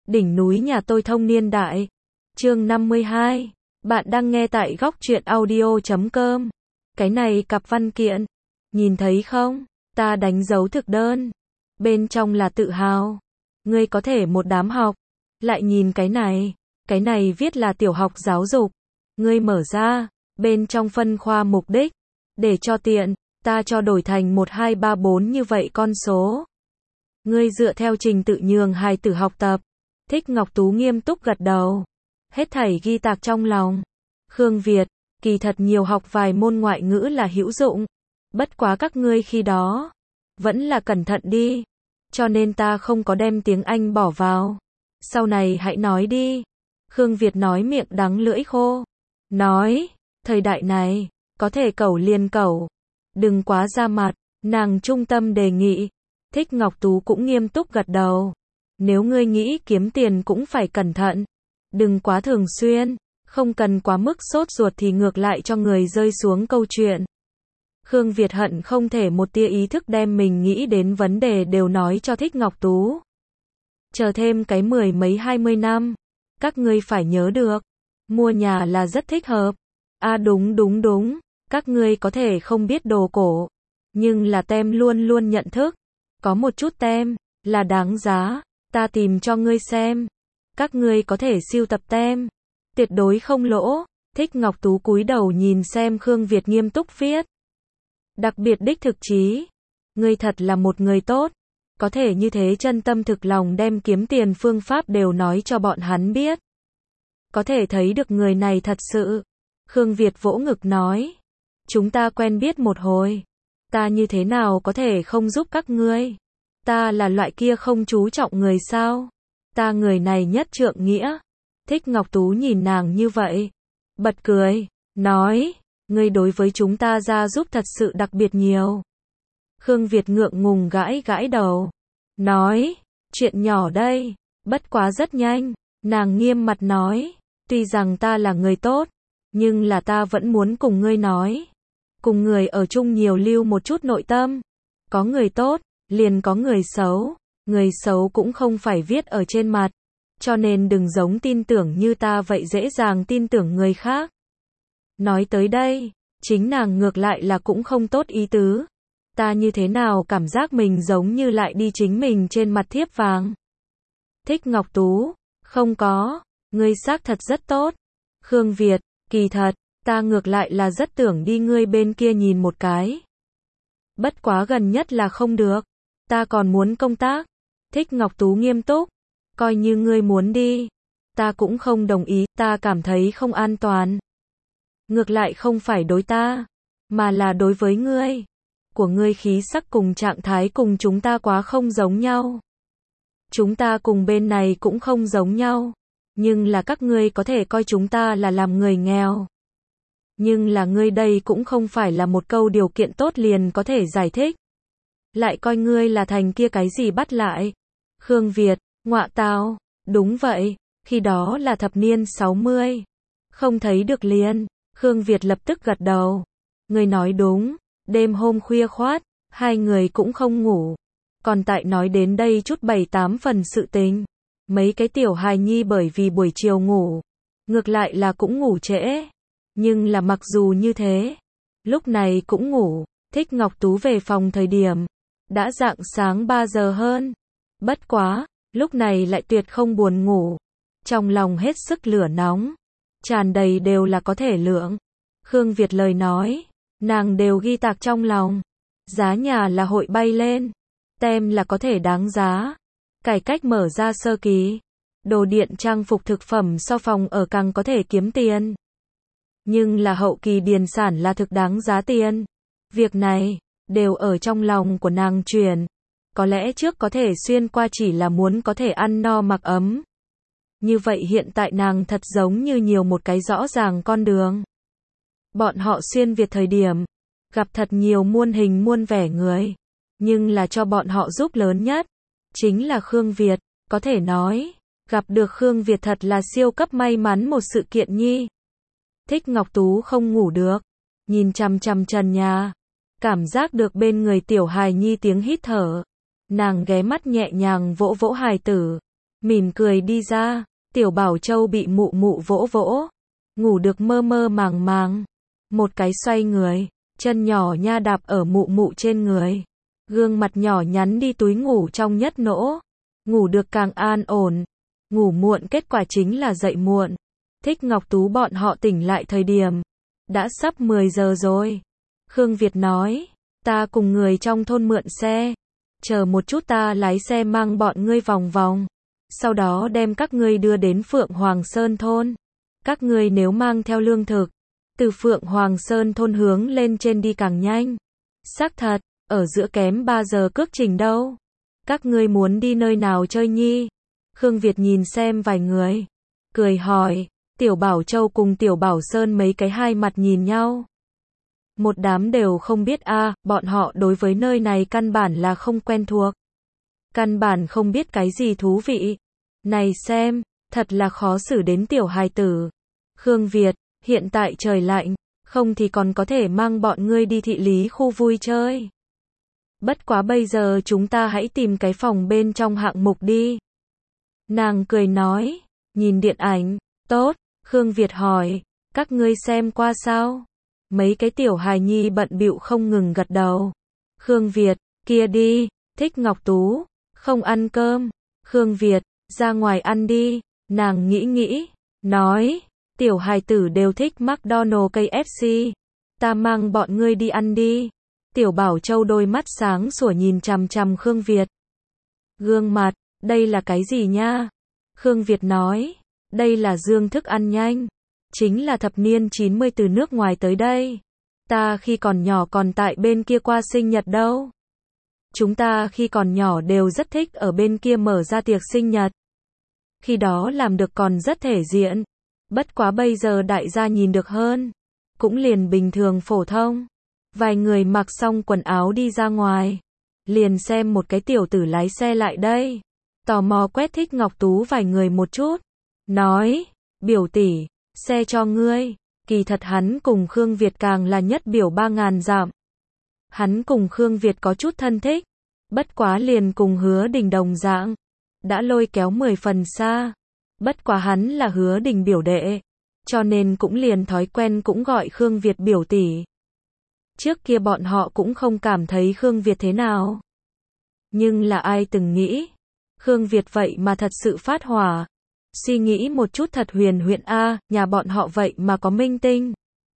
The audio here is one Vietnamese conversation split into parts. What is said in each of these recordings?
Đỉnh núi nhà tôi thông niên đại. Chương 52. Bạn đang nghe tại góc truyện audio.com. Cái này cặp văn kiện. Nhìn thấy không? Ta đánh dấu thực đơn. Bên trong là tự hào. Ngươi có thể một đám học. Lại nhìn cái này. Cái này viết là tiểu học giáo dục. Ngươi mở ra. Bên trong phân khoa mục đích. Để cho tiện, ta cho đổi thành 1, 2, 3, 4 như vậy con số. Ngươi dựa theo trình tự nhường hài tử học tập. Thích Ngọc Tú nghiêm túc gật đầu. Hết thảy ghi tạc trong lòng. Khương Việt, kỳ thật nhiều học vài môn ngoại ngữ là hữu dụng. Bất quá các ngươi khi đó, vẫn là cẩn thận đi. Cho nên ta không có đem tiếng Anh bỏ vào. Sau này hãy nói đi. Khương Việt nói miệng đắng lưỡi khô. Nói, thời đại này, có thể cẩu liền cẩu. Đừng quá ra mặt, nàng trung tâm đề nghị. Thích Ngọc Tú cũng nghiêm túc gật đầu. Nếu ngươi nghĩ kiếm tiền cũng phải cẩn thận. Đừng quá thường xuyên, không cần quá mức sốt ruột thì ngược lại cho người rơi xuống câu chuyện. Khương Việt hận không thể một tia ý thức đem mình nghĩ đến vấn đề đều nói cho Thích Ngọc Tú. Chờ thêm cái 10 mấy 20 năm, các ngươi phải nhớ được, mua nhà là rất thích hợp. À đúng, các ngươi có thể không biết đồ cổ, nhưng là tem luôn luôn nhận thức. Có một chút tem, là đáng giá, ta tìm cho ngươi xem. Các ngươi có thể sưu tập tem, tuyệt đối không lỗ. Thích Ngọc Tú cúi đầu nhìn xem Khương Việt nghiêm túc viết. Đặc biệt đích thực chí, ngươi thật là một người tốt, có thể như thế chân tâm thực lòng đem kiếm tiền phương pháp đều nói cho bọn hắn biết. Có thể thấy được người này thật sự. Khương Việt vỗ ngực nói, chúng ta quen biết một hồi, ta như thế nào có thể không giúp các ngươi? Ta là loại kia không chú trọng người sao? Ta người này nhất trượng nghĩa. Thích Ngọc Tú nhìn nàng như vậy, bật cười, nói, ngươi đối với chúng ta ra giúp thật sự đặc biệt nhiều. Khương Việt ngượng ngùng gãi gãi đầu, nói, chuyện nhỏ đây, bất quá rất nhanh. Nàng nghiêm mặt nói, tuy rằng ta là người tốt, nhưng là ta vẫn muốn cùng ngươi nói. Cùng người ở chung nhiều lưu một chút nội tâm. Có người tốt, liền có người xấu. Người xấu cũng không phải viết ở trên mặt. Cho nên đừng giống tin tưởng như ta vậy dễ dàng tin tưởng người khác. Nói tới đây, chính nàng ngược lại là cũng không tốt ý tứ. Ta như thế nào cảm giác mình giống như lại đi chính mình trên mặt thiếp vàng. Thích Ngọc Tú, không có, ngươi xác thật rất tốt. Khương Việt, kỳ thật, ta ngược lại là rất tưởng đi ngươi bên kia nhìn một cái. Bất quá gần nhất là không được, ta còn muốn công tác. Thích Ngọc Tú nghiêm túc, coi như ngươi muốn đi, ta cũng không đồng ý, ta cảm thấy không an toàn. Ngược lại không phải đối ta, mà là đối với ngươi. Của ngươi khí sắc cùng trạng thái cùng chúng ta quá không giống nhau. Chúng ta cùng bên này cũng không giống nhau, nhưng là các ngươi có thể coi chúng ta là làm người nghèo. Nhưng là ngươi đây cũng không phải là một câu điều kiện tốt liền có thể giải thích. Lại coi ngươi là thành kia cái gì bắt lại. Khương Việt, ngọa tào, đúng vậy, khi đó là thập niên 60. Không thấy được liền. Khương Việt lập tức gật đầu. Ngươi nói đúng, đêm hôm khuya khoát, hai người cũng không ngủ. Còn tại nói đến đây chút 7-8 phần sự tình. Mấy cái tiểu hài nhi bởi vì buổi chiều ngủ, ngược lại là cũng ngủ trễ. Nhưng là mặc dù như thế, lúc này cũng ngủ. Thích Ngọc Tú về phòng thời điểm, đã rạng sáng 3 giờ hơn. Bất quá, lúc này lại tuyệt không buồn ngủ. Trong lòng hết sức lửa nóng, tràn đầy đều là có thể lượng. Khương Việt lời nói, nàng đều ghi tạc trong lòng. Giá nhà là hội bay lên, tem là có thể đáng giá. Cải cách mở ra sơ kỳ, đồ điện trang phục thực phẩm so phòng ở càng có thể kiếm tiền. Nhưng là hậu kỳ điền sản là thực đáng giá tiền. Việc này, đều ở trong lòng của nàng truyền. Có lẽ trước có thể xuyên qua chỉ là muốn có thể ăn no mặc ấm. Như vậy hiện tại nàng thật giống như nhiều một cái rõ ràng con đường. Bọn họ xuyên Việt thời điểm, gặp thật nhiều muôn hình muôn vẻ người. Nhưng là cho bọn họ giúp lớn nhất, chính là Khương Việt. Có thể nói, gặp được Khương Việt thật là siêu cấp may mắn một sự kiện nhi. Thích Ngọc Tú không ngủ được, nhìn chằm chằm trần nhà, cảm giác được bên người tiểu hài nhi tiếng hít thở. Nàng ghé mắt nhẹ nhàng vỗ vỗ hài tử, mỉm cười đi ra. Tiểu Bảo Châu bị mụ mụ vỗ vỗ, ngủ được mơ mơ màng màng. Một cái xoay người, chân nhỏ nha đạp ở mụ mụ trên người. Gương mặt nhỏ nhắn đi túi ngủ trong nhất nỗ. Ngủ được càng an ổn. Ngủ muộn kết quả chính là dậy muộn. Thích Ngọc Tú bọn họ tỉnh lại thời điểm đã sắp 10 giờ rồi. Khương Việt nói, ta cùng người trong thôn mượn xe. Chờ một chút ta lái xe mang bọn ngươi vòng vòng. Sau đó đem các ngươi đưa đến Phượng Hoàng Sơn thôn. Các ngươi nếu mang theo lương thực, từ Phượng Hoàng Sơn thôn hướng lên trên đi càng nhanh. Xác thật, ở giữa kém 3 giờ cước trình đâu. Các ngươi muốn đi nơi nào chơi nhi? Khương Việt nhìn xem vài người, cười hỏi. Tiểu Bảo Châu cùng Tiểu Bảo Sơn mấy cái hai mặt nhìn nhau. Một đám đều không biết bọn họ đối với nơi này căn bản là không quen thuộc. Căn bản không biết cái gì thú vị. Này xem, thật là khó xử đến tiểu hài tử. Khương Việt, hiện tại trời lạnh, không thì còn có thể mang bọn ngươi đi thị lý khu vui chơi. Bất quá bây giờ chúng ta hãy tìm cái phòng bên trong hạng mục đi. Nàng cười nói, nhìn điện ảnh, tốt. Khương Việt hỏi, các ngươi xem qua sao? Mấy cái tiểu hài nhi bận bịu không ngừng gật đầu. Khương Việt, kia đi. Thích Ngọc Tú, không ăn cơm. Khương Việt, ra ngoài ăn đi. Nàng nghĩ, nói, tiểu hài tử đều thích McDonald's KFC. Ta mang bọn ngươi đi ăn đi. Tiểu Bảo Châu đôi mắt sáng sủa nhìn chằm chằm Khương Việt. Gương mặt, đây là cái gì nha? Khương Việt nói, đây là Dương thức ăn nhanh. Chính là thập niên 90 từ nước ngoài tới đây. Ta khi còn nhỏ còn tại bên kia qua sinh nhật đâu. Chúng ta khi còn nhỏ đều rất thích ở bên kia mở ra tiệc sinh nhật. Khi đó làm được còn rất thể diện. Bất quá bây giờ đại gia nhìn được hơn. Cũng liền bình thường phổ thông. Vài người mặc xong quần áo đi ra ngoài. Liền xem một cái tiểu tử lái xe lại đây. Tò mò quét Thích Ngọc Tú vài người một chút. Nói, biểu tỷ, xe cho ngươi. Kỳ thật hắn cùng Khương Việt càng là nhất biểu 3.000 dặm. Hắn cùng Khương Việt có chút thân thích. Bất quá liền cùng Hứa Đình đồng dạng. Đã lôi kéo 10 phần xa. Bất quá hắn là Hứa Đình biểu đệ. Cho nên cũng liền thói quen cũng gọi Khương Việt biểu tỷ. Trước kia bọn họ cũng không cảm thấy Khương Việt thế nào. Nhưng là ai từng nghĩ. Khương Việt vậy mà thật sự phát hỏa. Suy nghĩ một chút thật huyền huyễn nhà bọn họ vậy mà có minh tinh.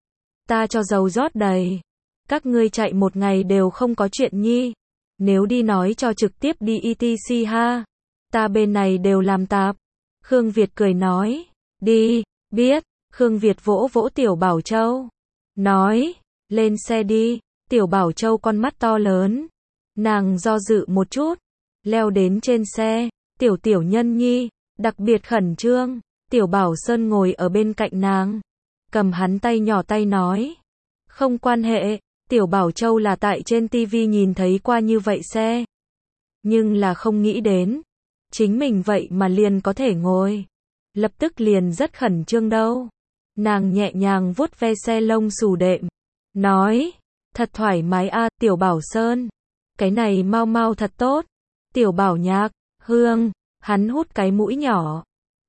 Ta cho dầu rót đầy. Các ngươi chạy một ngày đều không có chuyện nhi. Nếu đi nói cho trực tiếp đi ETC ha. Ta bên này đều làm tạp. Khương Việt cười nói. Đi, biết. Khương Việt vỗ vỗ Tiểu Bảo Châu. Nói, lên xe đi. Tiểu Bảo Châu con mắt to lớn. Nàng do dự một chút. Leo đến trên xe. Tiểu nhân nhi. Đặc biệt khẩn trương. Tiểu Bảo Sơn ngồi ở bên cạnh nàng. Cầm hắn tay nhỏ tay nói. Không quan hệ. Tiểu Bảo Châu là tại trên TV nhìn thấy qua như vậy xe. Nhưng là không nghĩ đến. Chính mình vậy mà liền có thể ngồi. Lập tức liền rất khẩn trương đâu. Nàng nhẹ nhàng vuốt ve xe lông xù đệm. Nói. Thật thoải mái Tiểu Bảo Sơn. Cái này mau mau thật tốt. Tiểu Bảo Nhạc. Hương. Hắn hút cái mũi nhỏ.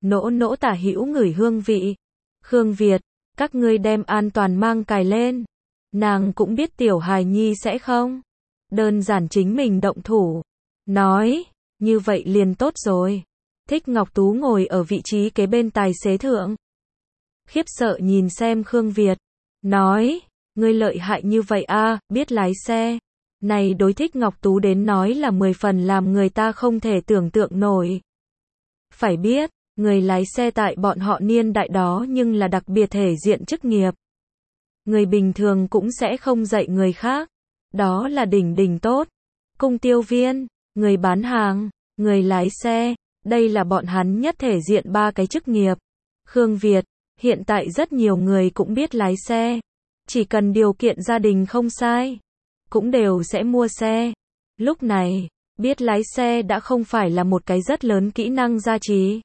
Nỗ tả hữu ngửi hương vị. Khương Việt. Các ngươi đem an toàn mang cài lên. Nàng cũng biết tiểu hài nhi sẽ không. Đơn giản chính mình động thủ. Nói. Như vậy liền tốt rồi. Thích Ngọc Tú ngồi ở vị trí kế bên tài xế thượng. Khiếp sợ nhìn xem Khương Việt. Nói. Ngươi lợi hại như vậy biết lái xe. Này đối Thích Ngọc Tú đến nói là 10 phần làm người ta không thể tưởng tượng nổi. Phải biết, người lái xe tại bọn họ niên đại đó nhưng là đặc biệt thể diện chức nghiệp. Người bình thường cũng sẽ không dạy người khác. Đó là đỉnh tốt. Cung tiêu viên, người bán hàng, người lái xe, đây là bọn hắn nhất thể diện 3 cái chức nghiệp. Khương Việt, hiện tại rất nhiều người cũng biết lái xe. Chỉ cần điều kiện gia đình không sai, cũng đều sẽ mua xe. Lúc này, biết lái xe đã không phải là một cái rất lớn kỹ năng gia trì.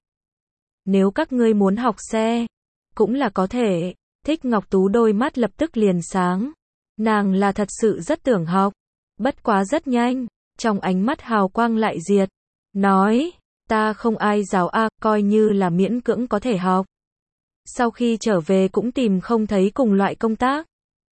Nếu các ngươi muốn học xe, cũng là có thể. Thích Ngọc Tú đôi mắt lập tức liền sáng. Nàng là thật sự rất tưởng học. Bất quá rất nhanh, trong ánh mắt hào quang lại diệt. Nói, Ta không ai giáo a, coi như là miễn cưỡng có thể học. Sau khi trở về cũng tìm không thấy cùng loại công tác.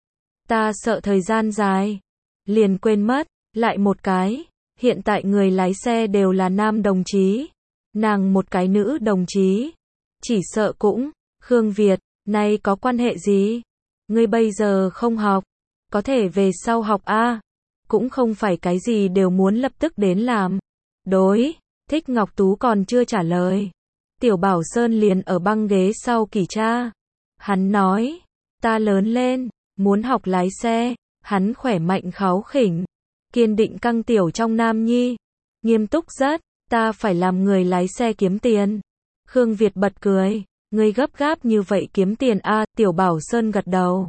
Ta sợ thời gian dài, liền quên mất, lại một cái, hiện tại người lái xe đều là nam đồng chí, nàng một cái nữ đồng chí, chỉ sợ cũng, Khương Việt, này có quan hệ gì? Ngươi bây giờ không học, có thể về sau học a, cũng không phải cái gì đều muốn lập tức đến làm. Đối, Thích Ngọc Tú còn chưa trả lời. Tiểu Bảo Sơn liền ở băng ghế sau kỷ tra. Hắn nói, ta lớn lên, muốn học lái xe, hắn khỏe mạnh kháu khỉnh, kiên định căng tiểu trong nam nhi, nghiêm túc rất, ta phải làm người lái xe kiếm tiền. Khương Việt bật cười, ngươi gấp gáp như vậy kiếm tiền a, Tiểu Bảo Sơn gật đầu.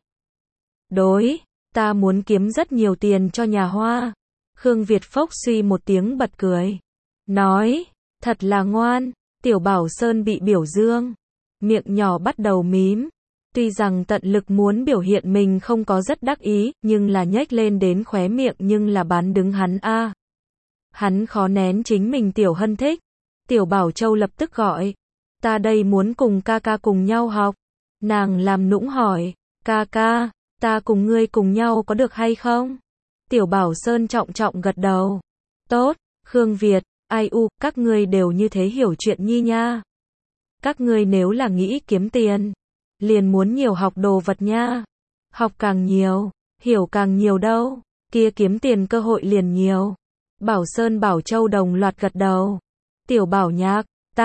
Đối, ta muốn kiếm rất nhiều tiền cho nhà Hoa. Khương Việt phốc suy một tiếng bật cười, nói, thật là ngoan. Tiểu Bảo Sơn bị biểu dương, miệng nhỏ bắt đầu mím. Tuy rằng tận lực muốn biểu hiện mình không có rất đắc ý, nhưng là nhếch lên đến khóe miệng nhưng là bán đứng hắn a. Hắn khó nén chính mình Tiểu Hân thích. Tiểu Bảo Châu lập tức gọi, ta đây muốn cùng ca ca cùng nhau học. Nàng làm nũng hỏi, ca ca, ta cùng ngươi cùng nhau có được hay không? Tiểu Bảo Sơn trọng trọng gật đầu. Tốt, Khương Việt, ai u, các ngươi đều như thế hiểu chuyện nhi nha. Các ngươi nếu là nghĩ kiếm tiền, liền muốn nhiều học đồ vật nha. Học càng nhiều, hiểu càng nhiều đâu, kia kiếm tiền cơ hội liền nhiều. Bảo Sơn Bảo Châu đồng loạt gật đầu. Tiểu Bảo Nhạc,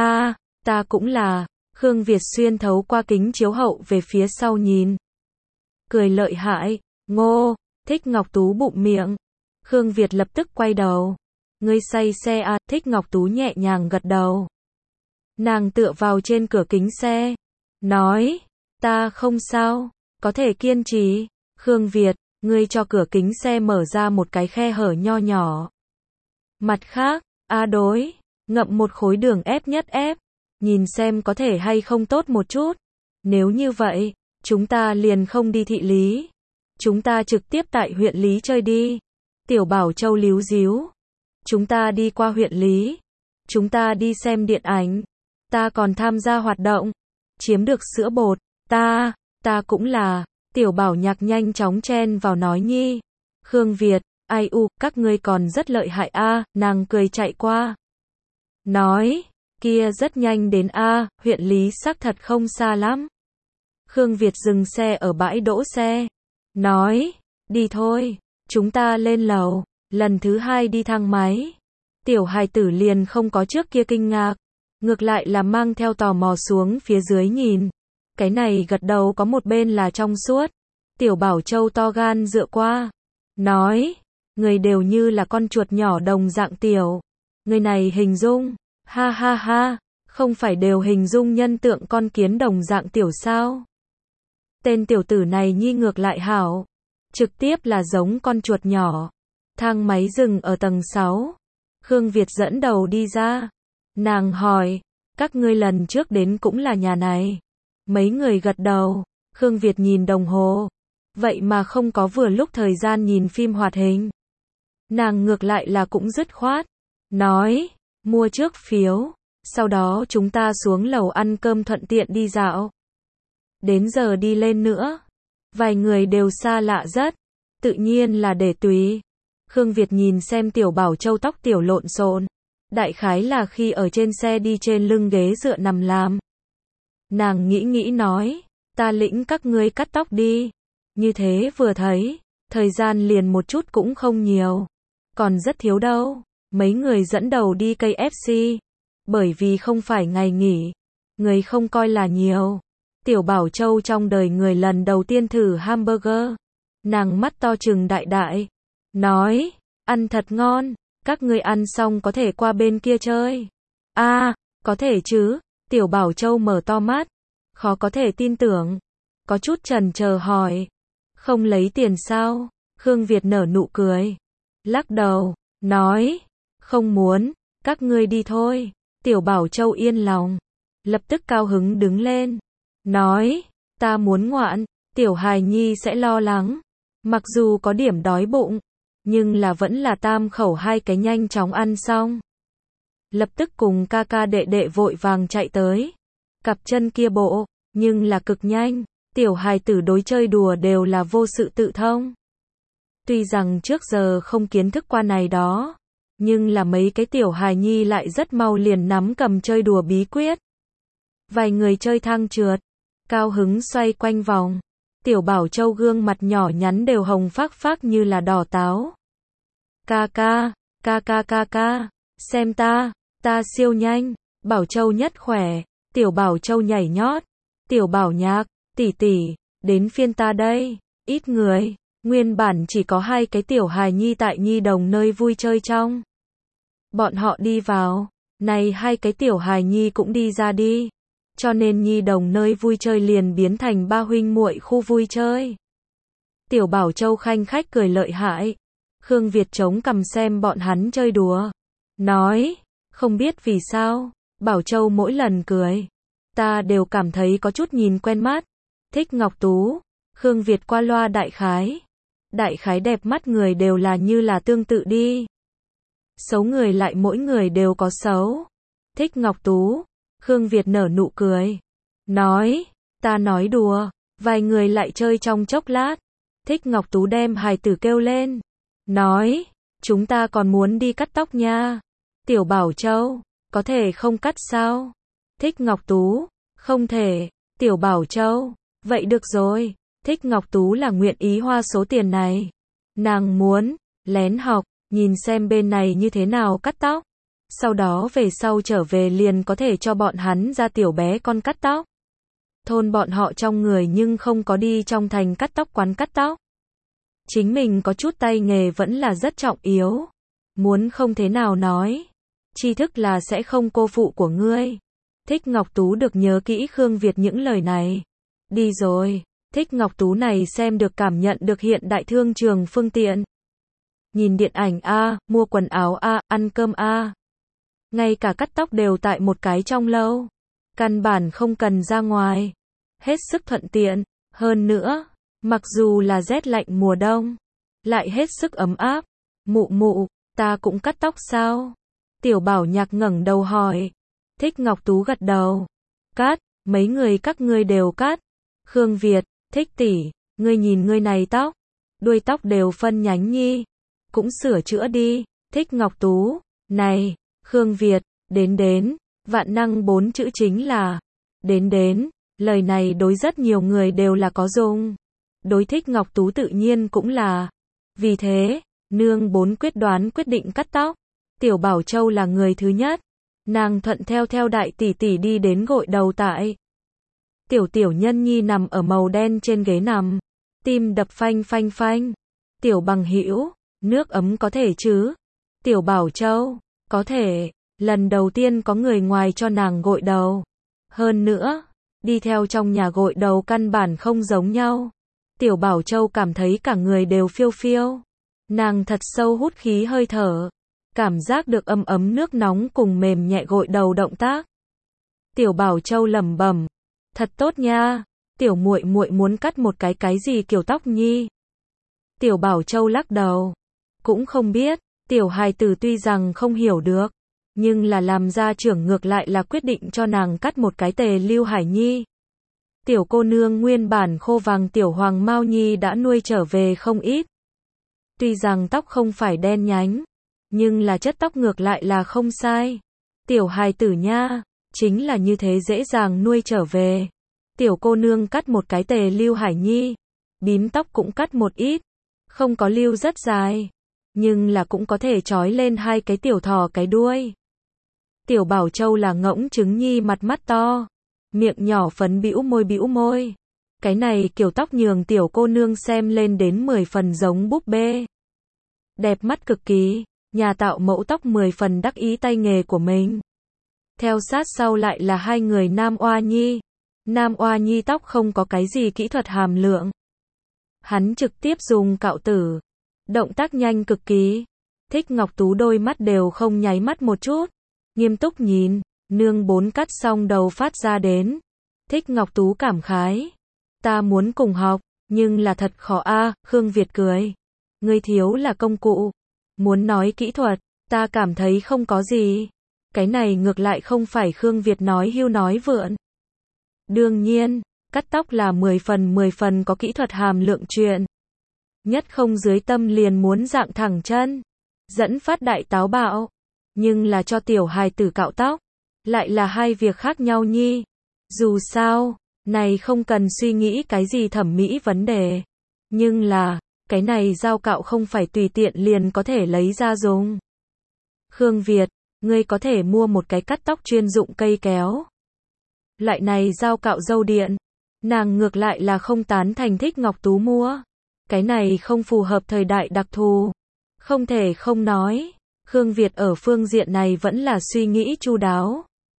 ta cũng là. Khương Việt xuyên thấu qua kính chiếu hậu về phía sau nhìn. Cười lợi hại, ngô, Thích Ngọc Tú bụng miệng. Khương Việt lập tức quay đầu. Ngươi say xe à, Thích Ngọc Tú nhẹ nhàng gật đầu. Nàng tựa vào trên cửa kính xe, nói, ta không sao, có thể kiên trì. Khương Việt, ngươi cho cửa kính xe mở ra một cái khe hở nho nhỏ. Mặt khác, đối, ngậm một khối đường ép nhất ép, nhìn xem có thể hay không tốt một chút. Nếu như vậy, chúng ta liền không đi thị lý. Chúng ta trực tiếp tại huyện Lý chơi đi. Tiểu Bảo Châu líu díu. Chúng ta đi qua huyện Lý. Chúng ta đi xem điện ảnh. Ta còn tham gia hoạt động. Chiếm được sữa bột. Ta cũng là. Tiểu Bảo Nhạc nhanh chóng chen vào nói nhi. Khương Việt, ai u, các ngươi còn rất lợi hại a, nàng cười chạy qua. Nói, kia rất nhanh đến a, huyện Lý xác thật không xa lắm. Khương Việt dừng xe ở bãi đỗ xe. Nói, đi thôi, chúng ta lên lầu. Lần thứ hai đi thang máy. Tiểu hài tử liền không có trước kia kinh ngạc. Ngược lại là mang theo tò mò xuống phía dưới nhìn. Cái này gật đầu có một bên là trong suốt. Tiểu Bảo Châu to gan dựa qua. Nói, người đều như là con chuột nhỏ đồng dạng tiểu. Người này hình dung, ha ha ha, không phải đều hình dung nhân tượng con kiến đồng dạng tiểu sao. Tên tiểu tử này nhi ngược lại hảo. Trực tiếp là giống con chuột nhỏ. Thang máy dừng ở tầng 6. Khương Việt dẫn đầu đi ra. Nàng hỏi, các ngươi lần trước đến cũng là nhà này. Mấy người gật đầu. Khương Việt nhìn đồng hồ. Vậy mà không có vừa lúc thời gian nhìn phim hoạt hình. Nàng ngược lại là cũng dứt khoát. Nói, mua trước phiếu. Sau đó chúng ta xuống lầu ăn cơm thuận tiện đi dạo. Đến giờ đi lên nữa. Vài người đều xa lạ rất. Tự nhiên là để tùy. Khương Việt nhìn xem Tiểu Bảo Châu tóc tiểu lộn xộn. Đại khái là khi ở trên xe đi trên lưng ghế dựa nằm làm. Nàng nghĩ nói, ta lĩnh các ngươi cắt tóc đi. Như thế vừa thấy, thời gian liền một chút cũng không nhiều. Còn rất thiếu đâu. Mấy người dẫn đầu đi KFC. Bởi vì không phải ngày nghỉ. Người không coi là nhiều. Tiểu Bảo Châu trong đời người lần đầu tiên thử hamburger. Nàng mắt to trừng đại đại. Nói, ăn thật ngon. Các ngươi ăn xong có thể qua bên kia chơi. Có thể chứ. Tiểu Bảo Châu mở to mắt. Khó có thể tin tưởng. Có chút chần chờ hỏi. Không lấy tiền sao? Khương Việt nở nụ cười. Lắc đầu. Nói. Không muốn. Các ngươi đi thôi. Tiểu Bảo Châu yên lòng. Lập tức cao hứng đứng lên. Nói. Ta muốn ngoạn. Tiểu hài nhi sẽ lo lắng. Mặc dù có điểm đói bụng. Nhưng là vẫn là tam khẩu hai cái nhanh chóng ăn xong. lập tức cùng ca ca đệ đệ vội vàng chạy tới. Cặp chân kia bộ, nhưng là cực nhanh, tiểu hài tử đối chơi đùa đều là vô sự tự thông. Tuy rằng trước giờ không kiến thức qua này đó, nhưng là mấy cái tiểu hài nhi lại rất mau liền nắm cầm chơi đùa bí quyết. Vài người chơi thang trượt, cao hứng xoay quanh vòng. Tiểu Bảo Châu gương mặt nhỏ nhắn đều hồng phác phác như là đỏ táo. Ca ca, xem ta siêu nhanh. Bảo Châu nhất khỏe, Tiểu Bảo Châu nhảy nhót. Tiểu Bảo Nhạc, tỷ tỷ, đến phiên ta đây. Ít người, nguyên bản chỉ có 2 cái tiểu hài nhi tại nhi đồng nơi vui chơi trong. Bọn họ đi vào, này 2 cái tiểu hài nhi cũng đi ra đi. Cho nên nhi đồng nơi vui chơi liền biến thành 3 huynh muội khu vui chơi. Tiểu Bảo Châu khanh khách cười lợi hại. Khương Việt chống cằm xem bọn hắn chơi đùa. Nói, không biết vì sao, Bảo Châu mỗi lần cười, ta đều cảm thấy có chút nhìn quen mắt. Thích Ngọc Tú, Khương Việt qua loa đại khái. Đại khái đẹp mắt người đều là như là tương tự đi. Xấu người lại mỗi người đều có xấu. Thích Ngọc Tú, Khương Việt nở nụ cười. Nói, ta nói đùa, vài người lại chơi trong chốc lát. Thích Ngọc Tú đem hài tử kêu lên. Nói, chúng ta còn muốn đi cắt tóc nha. Tiểu Bảo Châu, có thể không cắt sao? Thích Ngọc Tú, không thể. Tiểu Bảo Châu, vậy được rồi. Thích Ngọc Tú là nguyện ý hoa số tiền này. Nàng muốn, lén học, nhìn xem bên này như thế nào cắt tóc. Sau đó về sau trở về liền có thể cho bọn hắn ra tiểu bé con cắt tóc. Thôn bọn họ trong người nhưng không có đi trong thành cắt tóc quán cắt tóc. Chính mình có chút tay nghề vẫn là rất trọng yếu. Muốn không thế nào nói. Tri thức là sẽ không cô phụ của ngươi. Thích Ngọc Tú được nhớ kỹ Khương Việt những lời này. Đi rồi, Thích Ngọc Tú này xem được cảm nhận được hiện đại thương trường phương tiện. Nhìn điện ảnh A, mua quần áo A, ăn cơm A. Ngay cả cắt tóc đều tại một cái trong lâu. Căn bản không cần ra ngoài. Hết sức thuận tiện. Hơn nữa, mặc dù là rét lạnh mùa đông, lại hết sức ấm áp. Mụ mụ, ta cũng cắt tóc sao? Tiểu Bảo Nhạc ngẩng đầu hỏi. Thích Ngọc Tú gật đầu. Cắt, mấy người các ngươi đều cắt. Khương Việt, Thích tỷ, ngươi nhìn ngươi này tóc. Đuôi tóc đều phân nhánh nhi. Cũng sửa chữa đi. Thích Ngọc Tú, này, Khương Việt, đến, vạn năng 4 chữ chính là đến, lời này đối rất nhiều người đều là có dùng. Đối Thích Ngọc Tú tự nhiên cũng là. Vì thế, nương 4 quyết định cắt tóc. Tiểu Bảo Châu là người thứ nhất. Nàng thuận theo đại tỷ tỷ đi đến gội đầu tại. Tiểu Nhân Nhi nằm ở màu đen trên ghế nằm. Tim đập phanh phanh phanh. Tiểu Bằng Hữu, nước ấm có thể chứ? Tiểu Bảo Châu, có thể. Lần đầu tiên có người ngoài cho nàng gội đầu. Hơn nữa, đi theo trong nhà gội đầu căn bản không giống nhau. Tiểu Bảo Châu cảm thấy cả người đều phiêu phiêu. Nàng thật sâu hút khí hơi thở. Cảm giác được ấm nước nóng cùng mềm nhẹ gội đầu động tác. Tiểu Bảo Châu lẩm bẩm, thật tốt nha, tiểu muội muội muốn cắt một cái gì kiểu tóc nhi. Tiểu Bảo Châu lắc đầu, cũng không biết, tiểu hài tử tuy rằng không hiểu được, nhưng là làm gia trưởng ngược lại là quyết định cho nàng cắt một cái tề Lưu Hải Nhi. Tiểu cô nương nguyên bản khô vàng tiểu hoàng Mao Nhi đã nuôi trở về không ít. Tuy rằng tóc không phải đen nhánh, nhưng là chất tóc ngược lại là không sai. Tiểu hài tử nha, chính là như thế dễ dàng nuôi trở về. Tiểu cô nương cắt một cái tề Lưu Hải Nhi, bím tóc cũng cắt một ít, không có lưu rất dài, nhưng là cũng có thể trói lên 2 cái tiểu thỏ cái đuôi. Tiểu Bảo Châu là ngỗng trứng nhi mặt mắt to, miệng nhỏ phấn bĩu môi. Cái này kiểu tóc nhường tiểu cô nương xem lên đến 10 phần giống búp bê. Đẹp mắt cực kỳ, nhà tạo mẫu tóc 10 phần đắc ý tay nghề của mình. Theo sát sau lại là 2 người Nam Oa Nhi. Nam Oa Nhi tóc không có cái gì kỹ thuật hàm lượng. Hắn trực tiếp dùng cạo tử. Động tác nhanh cực kỳ. Thích Ngọc Tú đôi mắt đều không nháy mắt một chút. Nghiêm túc nhìn, nương 4 cắt xong đầu phát ra đến. Thích Ngọc Tú cảm khái. Ta muốn cùng học, nhưng là thật khó a. Khương Việt cười. Ngươi thiếu là công cụ. Muốn nói kỹ thuật, ta cảm thấy không có gì. Cái này ngược lại không phải Khương Việt nói hưu nói vượn. Đương nhiên, cắt tóc là 10 phần có kỹ thuật hàm lượng chuyện. Nhất không dưới tâm liền muốn dạng thẳng chân, dẫn phát đại táo bạo. Nhưng là cho tiểu hài tử cạo tóc, lại là hai việc khác nhau nhi. Dù sao, này không cần suy nghĩ cái gì thẩm mỹ vấn đề. Nhưng là, cái này dao cạo không phải tùy tiện liền có thể lấy ra dùng. Khương Việt, ngươi có thể mua một cái cắt tóc chuyên dụng cây kéo. Loại này dao cạo râu điện. Nàng ngược lại là không tán thành Thích Ngọc Tú mua. Cái này không phù hợp thời đại đặc thù. Không thể không nói, Khương Việt ở phương diện này vẫn là suy nghĩ chu đáo.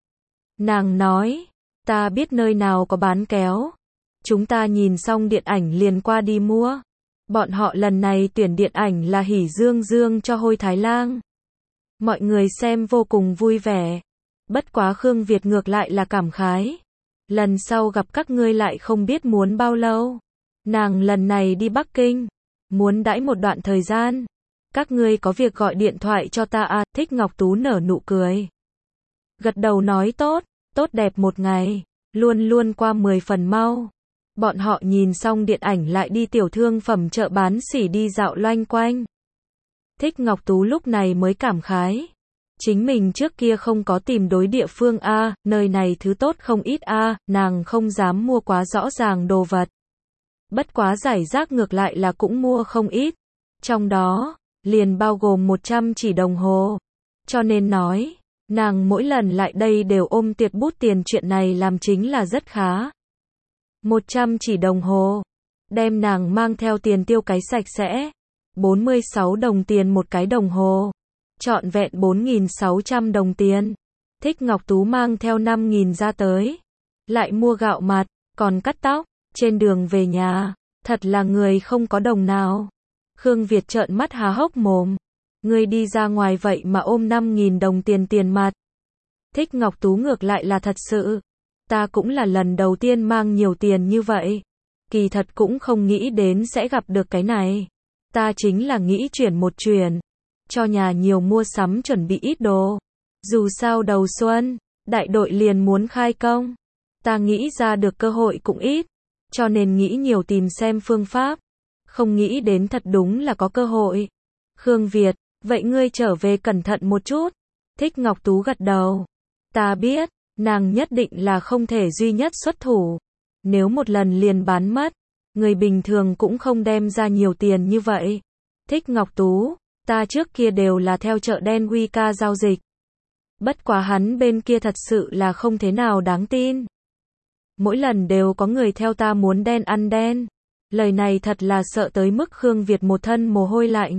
Nàng nói, ta biết nơi nào có bán kéo. Chúng ta nhìn xong điện ảnh liền qua đi mua. Bọn họ lần này tuyển điện ảnh là Hỉ Dương Dương cho Hôi Thái Lang. Mọi người xem vô cùng vui vẻ. Bất quá Khương Việt ngược lại là cảm khái. Lần sau gặp các ngươi lại không biết muốn bao lâu. Nàng lần này đi Bắc Kinh, muốn đãi một đoạn thời gian. Các ngươi có việc gọi điện thoại cho ta à? Thích Ngọc Tú nở nụ cười. Gật đầu nói tốt, tốt đẹp một ngày, luôn luôn qua 10 phần mau. Bọn họ nhìn xong điện ảnh lại đi tiểu thương phẩm chợ bán sỉ đi dạo loanh quanh. Thích Ngọc Tú lúc này mới cảm khái. Chính mình trước kia không có tìm đối địa phương a, nơi này thứ tốt không ít a, nàng không dám mua quá rõ ràng đồ vật. Bất quá giải rác ngược lại là cũng mua không ít. Trong đó, liền bao gồm 100 chỉ đồng hồ. Cho nên nói, nàng mỗi lần lại đây đều ôm tiệt bút tiền chuyện này làm chính là rất khá. 100 chỉ đồng hồ. Đem nàng mang theo tiền tiêu cái sạch sẽ. 46 đồng tiền một cái đồng hồ. Trọn vẹn 4.600 đồng tiền. Thích Ngọc Tú mang theo 5.000 ra tới. Lại mua gạo mặt, còn cắt tóc. Trên đường về nhà, thật là người không có đồng nào. Khương Việt trợn mắt há hốc mồm. Ngươi đi ra ngoài vậy mà ôm 5.000 đồng tiền mặt. Thích Ngọc Tú ngược lại là thật sự. Ta cũng là lần đầu tiên mang nhiều tiền như vậy. Kỳ thật cũng không nghĩ đến sẽ gặp được cái này. Ta chính là nghĩ chuyển một chuyển. Cho nhà nhiều mua sắm chuẩn bị ít đồ. Dù sao đầu xuân, đại đội liền muốn khai công. Ta nghĩ ra được cơ hội cũng ít. Cho nên nghĩ nhiều tìm xem phương pháp. Không nghĩ đến thật đúng là có cơ hội. Khương Việt, vậy ngươi trở về cẩn thận một chút. Thích Ngọc Tú gật đầu. Ta biết, nàng nhất định là không thể duy nhất xuất thủ. Nếu một lần liền bán mất, người bình thường cũng không đem ra nhiều tiền như vậy. Thích Ngọc Tú, ta trước kia đều là theo chợ đen Wika giao dịch. Bất quá hắn bên kia thật sự là không thế nào đáng tin. Mỗi lần đều có người theo ta muốn đen ăn đen. Lời này thật là sợ tới mức Khương Việt một thân mồ hôi lạnh.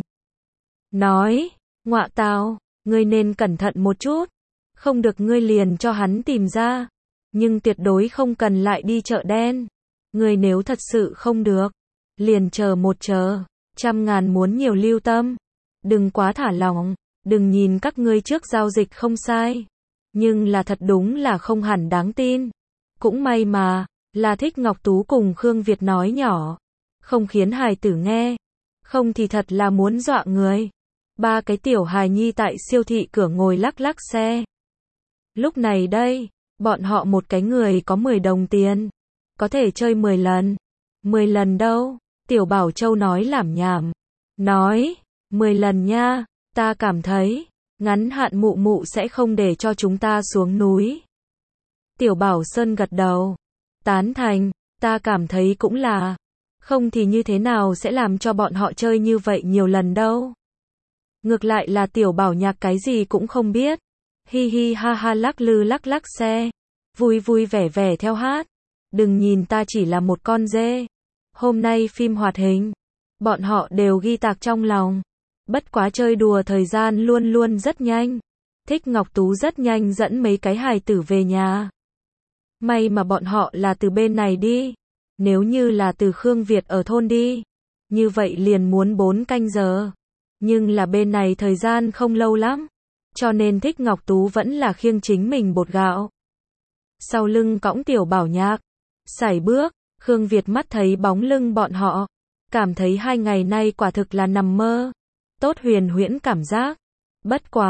Nói, ngọa tào, ngươi nên cẩn thận một chút. Không được ngươi liền cho hắn tìm ra. Nhưng tuyệt đối không cần lại đi chợ đen. Ngươi nếu thật sự không được, liền chờ một chờ. 100.000 muốn nhiều lưu tâm. Đừng quá thả lỏng. Đừng nhìn các ngươi trước giao dịch không sai. Nhưng là thật đúng là không hẳn đáng tin. Cũng may mà, là Thích Ngọc Tú cùng Khương Việt nói nhỏ. Không khiến hài tử nghe. Không thì thật là muốn dọa người. Ba cái tiểu hài nhi tại siêu thị cửa ngồi lắc lắc xe. Lúc này đây, bọn họ một cái người có 10 đồng tiền. Có thể chơi 10 lần. 10 lần đâu? Tiểu Bảo Châu nói lảm nhảm. Nói, 10 lần nha, ta cảm thấy, ngắn hạn mụ mụ sẽ không để cho chúng ta xuống núi. Tiểu Bảo Sơn gật đầu. Tán thành, ta cảm thấy cũng là. Không thì như thế nào sẽ làm cho bọn họ chơi như vậy nhiều lần đâu. Ngược lại là Tiểu Bảo Nhạc cái gì cũng không biết. Hi hi ha ha lắc lư lắc lắc xe. Vui vui vẻ vẻ theo hát. Đừng nhìn ta chỉ là một con dê. Hôm nay phim hoạt hình. Bọn họ đều ghi tạc trong lòng. Bất quá chơi đùa thời gian luôn luôn rất nhanh. Thích Ngọc Tú rất nhanh dẫn mấy cái hài tử về nhà. May mà bọn họ là từ bên này đi. Nếu như là từ Khương Việt ở thôn đi. Như vậy liền muốn 4 canh giờ. Nhưng là bên này thời gian không lâu lắm. Cho nên Thích Ngọc Tú vẫn là khiêng chính mình bột gạo. Sau lưng cõng Tiểu Bảo Nhạc. Sải bước, Khương Việt mắt thấy bóng lưng bọn họ. Cảm thấy 2 ngày nay quả thực là nằm mơ. Tốt huyền huyễn cảm giác. Bất quá,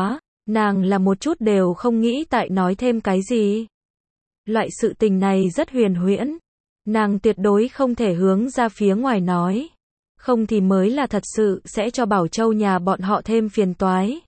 Nàng là một chút đều không nghĩ tại nói thêm cái gì. Loại sự tình này rất huyền huyễn. Nàng tuyệt đối không thể hướng ra phía ngoài nói. Không thì mới là thật sự sẽ cho Bảo Châu nhà bọn họ thêm phiền toái.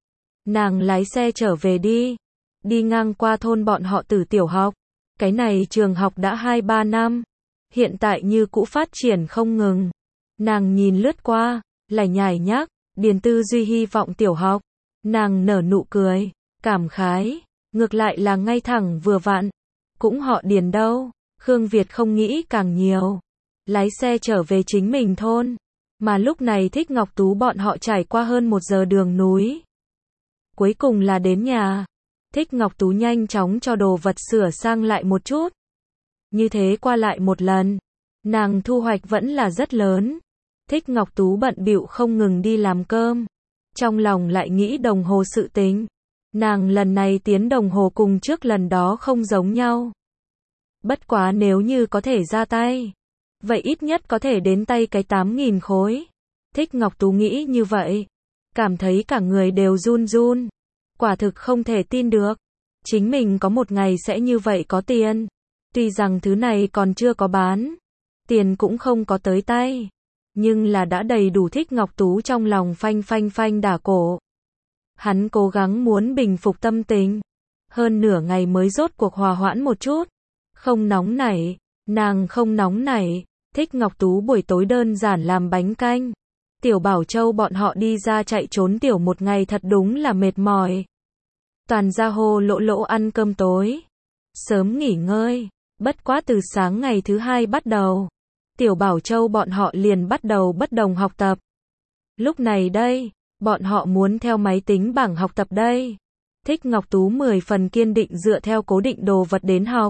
Nàng lái xe trở về đi. Đi ngang qua thôn bọn họ Tử tiểu học. Cái này trường học đã 2-3 năm. Hiện tại như cũ phát triển không ngừng. Nàng nhìn lướt qua, lải nhải nhác, Điền Tư Duy hy vọng tiểu học. Nàng nở nụ cười, cảm khái, ngược lại là ngay thẳng vừa vặn. Cũng họ Điền đâu, Khương Việt không nghĩ càng nhiều. Lái xe trở về chính mình thôn. Mà lúc này Thích Ngọc Tú bọn họ trải qua hơn 1 giờ đường núi. Cuối cùng là đến nhà. Thích Ngọc Tú nhanh chóng cho đồ vật sửa sang lại một chút. Như thế qua lại một lần, nàng thu hoạch vẫn là rất lớn. Thích Ngọc Tú bận bịu không ngừng đi làm cơm. Trong lòng lại nghĩ đồng hồ sự tình. Nàng lần này tiến đồng hồ cùng trước lần đó không giống nhau. Bất quá nếu như có thể ra tay, vậy ít nhất có thể đến tay cái 8.000 khối. Thích Ngọc Tú nghĩ như vậy. Cảm thấy cả người đều run run. Quả thực không thể tin được. Chính mình có một ngày sẽ như vậy có tiền. Tuy rằng thứ này còn chưa có bán. Tiền cũng không có tới tay. Nhưng là đã đầy đủ. Thích Ngọc Tú trong lòng phanh phanh phanh đả cổ. Hắn cố gắng muốn bình phục tâm tình. Hơn nửa ngày mới rốt cuộc hòa hoãn một chút. Không nóng nảy. Nàng không nóng nảy. Thích Ngọc Tú buổi tối đơn giản làm bánh canh. Tiểu Bảo Châu bọn họ đi ra chạy trốn tiểu một ngày thật đúng là mệt mỏi. Toàn ra hồ lỗ lỗ ăn cơm tối. Sớm nghỉ ngơi. Bất quá từ sáng ngày thứ 2 bắt đầu. Tiểu Bảo Châu bọn họ liền bắt đầu bất đồng học tập. Lúc này đây, bọn họ muốn theo máy tính bảng học tập đây. Thích Ngọc Tú 10 phần kiên định dựa theo cố định đồ vật đến học.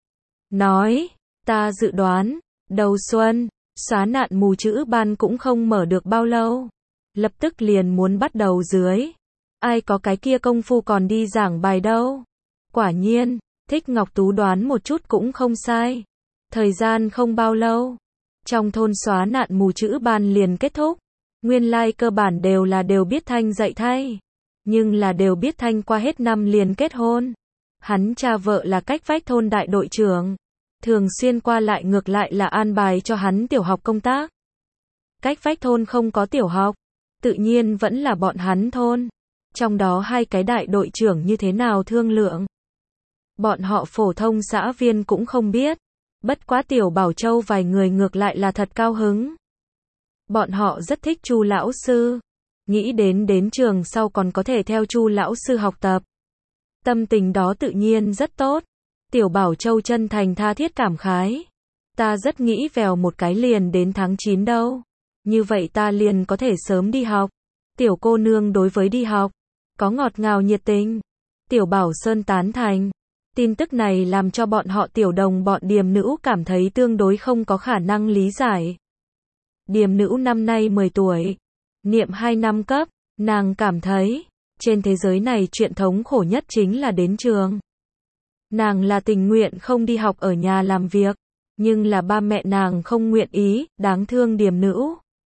Nói, ta dự đoán, đầu xuân, xóa nạn mù chữ ban cũng không mở được bao lâu. Lập tức liền muốn bắt đầu dưới. Ai có cái kia công phu còn đi giảng bài đâu. Quả nhiên, Thích Ngọc Tú đoán một chút cũng không sai. Thời gian không bao lâu. Trong thôn xóa nạn mù chữ ban liền kết thúc. Nguyên lai cơ bản đều biết Thanh dạy thay. Nhưng là đều biết Thanh qua hết năm liền kết hôn. Hắn cha vợ là cách vách thôn đại đội trưởng. Thường xuyên qua lại ngược lại là an bài cho hắn tiểu học công tác. Cách vách thôn không có tiểu học. Tự nhiên vẫn là bọn hắn thôn. Trong đó 2 cái đại đội trưởng như thế nào thương lượng. Bọn họ phổ thông xã viên cũng không biết. Bất quá Tiểu Bảo Châu vài người ngược lại là thật cao hứng. Bọn họ rất thích Chu lão sư. Nghĩ đến trường sau còn có thể theo Chu lão sư học tập. Tâm tình đó tự nhiên rất tốt. Tiểu Bảo Châu chân thành tha thiết cảm khái. Ta rất nghĩ vèo một cái liền đến tháng 9 đâu. Như vậy ta liền có thể sớm đi học. Tiểu cô nương đối với đi học có ngọt ngào nhiệt tình. Tiểu Bảo Sơn tán thành. Tin tức này làm cho bọn họ tiểu đồng bọn Điềm Nữ cảm thấy tương đối không có khả năng lý giải. Điềm Nữ năm nay 10 tuổi. Niệm 2 năm cấp. Nàng cảm thấy, trên thế giới này chuyện thống khổ nhất chính là đến trường. Nàng là tình nguyện không đi học ở nhà làm việc. Nhưng là ba mẹ nàng không nguyện ý, đáng thương Điềm Nữ.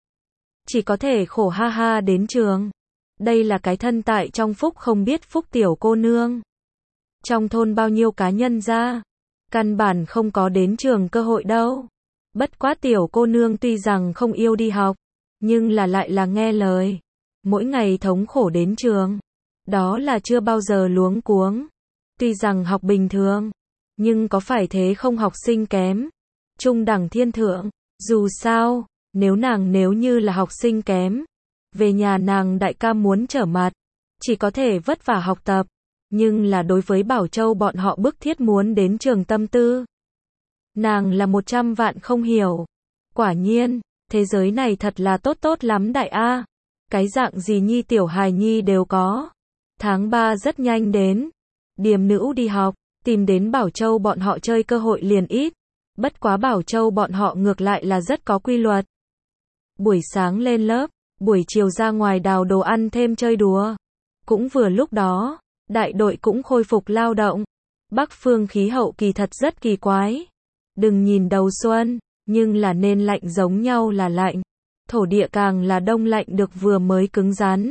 Chỉ có thể khổ ha ha đến trường. Đây là cái thân tại trong phúc không biết phúc tiểu cô nương. Trong thôn bao nhiêu cá nhân ra, căn bản không có đến trường cơ hội đâu. Bất quá tiểu cô nương tuy rằng không yêu đi học, nhưng là lại là nghe lời. Mỗi ngày thống khổ đến trường. Đó là chưa bao giờ luống cuống. Tuy rằng học bình thường, nhưng có phải thế không học sinh kém. Trung đẳng thiên thượng, dù sao, nếu như là học sinh kém. Về nhà nàng đại ca muốn trở mặt, chỉ có thể vất vả học tập. Nhưng là đối với Bảo Châu bọn họ bức thiết muốn đến trường tâm tư. Nàng là 100 vạn không hiểu. Quả nhiên, thế giới này thật là tốt lắm đại A. Cái dạng gì nhi tiểu hài nhi đều có. Tháng 3 rất nhanh đến. Điềm Nữ đi học, tìm đến Bảo Châu bọn họ chơi cơ hội liền ít. Bất quá Bảo Châu bọn họ ngược lại là rất có quy luật. Buổi sáng lên lớp, buổi chiều ra ngoài đào đồ ăn thêm chơi đùa. Cũng vừa lúc đó, đại đội cũng khôi phục lao động. Bắc phương khí hậu kỳ thật rất kỳ quái. Đừng nhìn đầu xuân, nhưng là nên lạnh giống nhau là lạnh. Thổ địa càng là đông lạnh được vừa mới cứng rắn.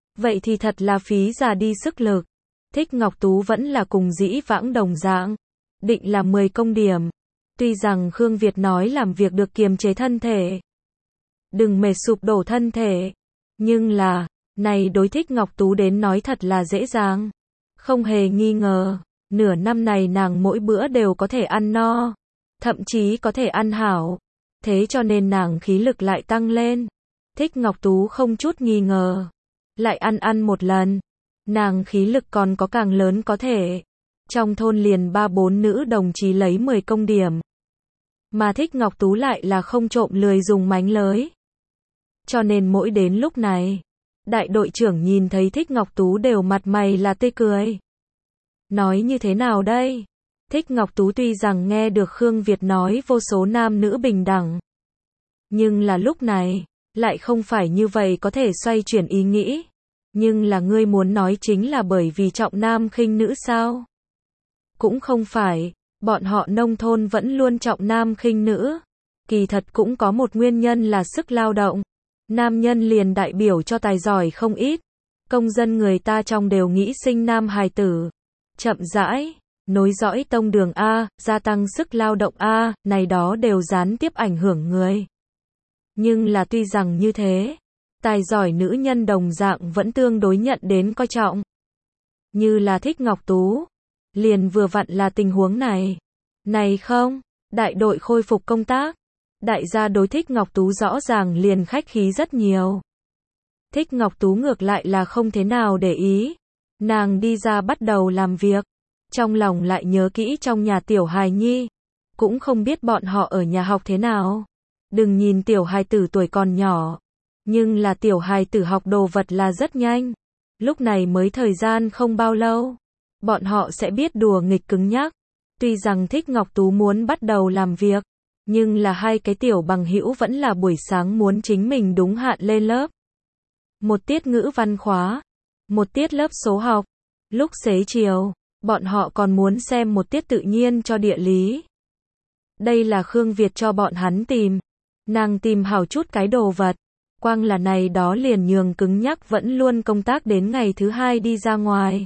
Vậy thì thật là phí già đi sức lực. Thích Ngọc Tú vẫn là cùng dĩ vãng đồng dạng. Định là 10 công điểm. Tuy rằng Khương Việt nói làm việc được kiềm chế thân thể. Đừng mệt sụp đổ thân thể. Nhưng là, này đối Thích Ngọc Tú đến nói thật là dễ dàng. Không hề nghi ngờ, nửa năm này nàng mỗi bữa đều có thể ăn no. Thậm chí có thể ăn hảo. Thế cho nên nàng khí lực lại tăng lên. Thích Ngọc Tú không chút nghi ngờ. Lại ăn một lần. Nàng khí lực còn có càng lớn có thể. Trong thôn liền 3-4 nữ đồng chí lấy 10 công điểm. Mà Thích Ngọc Tú lại là không trộm lười dùng mánh lới. Cho nên mỗi đến lúc này, đại đội trưởng nhìn thấy Thích Ngọc Tú đều mặt mày là tươi cười. Nói như thế nào đây? Thích Ngọc Tú tuy rằng nghe được Khương Việt nói vô số nam nữ bình đẳng. Nhưng là lúc này, lại không phải như vậy có thể xoay chuyển ý nghĩ. Nhưng là ngươi muốn nói chính là bởi vì trọng nam khinh nữ sao? Cũng không phải, bọn họ nông thôn vẫn luôn trọng nam khinh nữ. Kỳ thật cũng có một nguyên nhân là sức lao động. Nam nhân liền đại biểu cho tài giỏi không ít. Công dân người ta trong đều nghĩ sinh nam hài tử. Chậm rãi, nối dõi tông đường A, gia tăng sức lao động A, này đó đều gián tiếp ảnh hưởng người. Nhưng là tuy rằng như thế, tài giỏi nữ nhân đồng dạng vẫn tương đối nhận đến coi trọng. Như là Thích Ngọc Tú. Liền vừa vặn là tình huống này. Này không, đại đội khôi phục công tác. Đại gia đối Thích Ngọc Tú rõ ràng liền khách khí rất nhiều. Thích Ngọc Tú ngược lại là không thế nào để ý. Nàng đi ra bắt đầu làm việc. Trong lòng lại nhớ kỹ trong nhà tiểu hài nhi. Cũng không biết bọn họ ở nhà học thế nào. Đừng nhìn tiểu hài tử tuổi còn nhỏ. Nhưng là tiểu hài tử học đồ vật là rất nhanh. Lúc này mới thời gian không bao lâu. Bọn họ sẽ biết đùa nghịch cứng nhắc. Tuy rằng Thích Ngọc Tú muốn bắt đầu làm việc. Nhưng là hai cái tiểu bằng hữu vẫn là buổi sáng muốn chính mình đúng hạn lên lớp. Một tiết ngữ văn khóa. Một tiết lớp số học. Lúc xế chiều, bọn họ còn muốn xem một tiết tự nhiên cho địa lý. Đây là Khương Việt cho bọn hắn tìm. Nàng tìm hảo chút cái đồ vật. Quang là này đó liền nhường cứng nhắc vẫn luôn công tác đến ngày thứ 2 đi ra ngoài.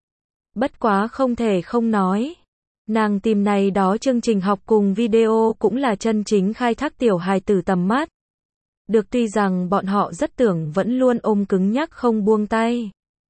Bất quá không thể không nói. Nàng tìm này đó chương trình học cùng video cũng là chân chính khai thác tiểu hài tử tầm mắt. Được tuy rằng bọn họ rất tưởng vẫn luôn ôm cứng nhắc không buông tay.